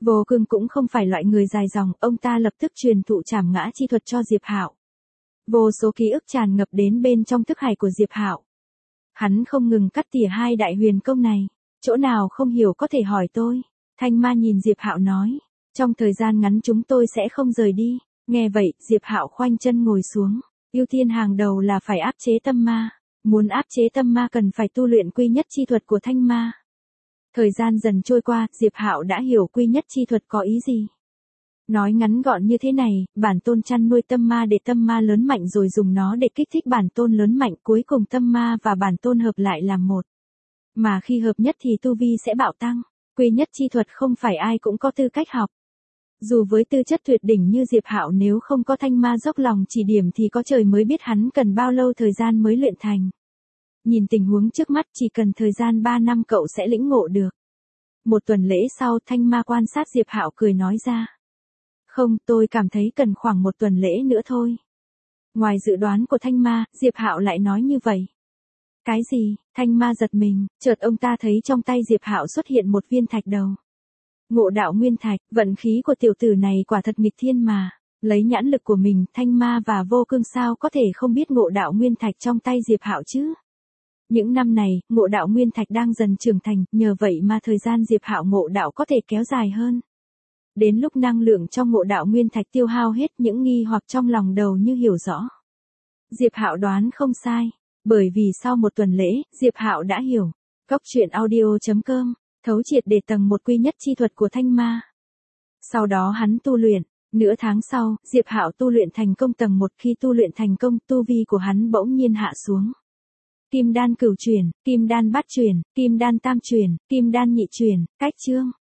Vô Cương cũng không phải loại người dài dòng, ông ta lập tức truyền thụ trảm ngã chi thuật cho Diệp Hạo. Vô số ký ức tràn ngập đến bên trong thức hải của Diệp Hạo. Hắn không ngừng cắt tỉa hai đại huyền công này, chỗ nào không hiểu có thể hỏi tôi. Thanh ma nhìn Diệp Hạo nói, trong thời gian ngắn chúng tôi sẽ không rời đi. Nghe vậy, Diệp Hạo khoanh chân ngồi xuống, ưu tiên hàng đầu là phải áp chế tâm ma. Muốn áp chế tâm ma cần phải tu luyện quy nhất chi thuật của thanh ma. Thời gian dần trôi qua, Diệp Hạo đã hiểu quy nhất chi thuật có ý gì. Nói ngắn gọn như thế này, bản tôn chăn nuôi tâm ma để tâm ma lớn mạnh rồi dùng nó để kích thích bản tôn lớn mạnh, cuối cùng tâm ma và bản tôn hợp lại làm một. Mà khi hợp nhất thì tu vi sẽ bạo tăng. Quy nhất chi thuật không phải ai cũng có tư cách học. Dù với tư chất tuyệt đỉnh như Diệp Hạo, nếu không có thanh ma dốc lòng chỉ điểm thì có trời mới biết hắn cần bao lâu thời gian mới luyện thành. Nhìn tình huống trước mắt, chỉ cần thời gian 3 năm cậu sẽ lĩnh ngộ được. Một tuần lễ sau, thanh ma quan sát Diệp Hạo cười nói ra. Không, tôi cảm thấy cần khoảng một tuần lễ nữa thôi. Ngoài dự đoán của thanh ma, Diệp Hạo lại nói như vậy. Cái gì? Thanh ma giật mình, chợt ông ta thấy trong tay Diệp Hạo xuất hiện một viên thạch đầu. Ngộ đạo nguyên thạch, vận khí của tiểu tử này quả thật nghịch thiên mà. Lấy nhãn lực của mình, thanh ma và Vô Cương sao có thể không biết ngộ đạo nguyên thạch trong tay Diệp Hạo chứ? Những năm này, ngộ đạo nguyên thạch đang dần trưởng thành, nhờ vậy mà thời gian Diệp Hạo ngộ đạo có thể kéo dài hơn. Đến lúc năng lượng trong ngộ đạo nguyên thạch tiêu hao hết, những nghi hoặc trong lòng đầu như hiểu rõ. Diệp Hạo đoán không sai, bởi vì sau một tuần lễ, Diệp Hạo đã hiểu. Cốc truyện audio.com, thấu triệt để tầng 1 quy nhất chi thuật của thanh ma. Sau đó hắn tu luyện, nửa tháng sau, Diệp Hạo tu luyện thành công tầng 1, khi tu luyện thành công, tu vi của hắn bỗng nhiên hạ xuống. Kim đan cửu chuyển, kim đan bát chuyển, kim đan tam chuyển, kim đan nhị chuyển, cách chương.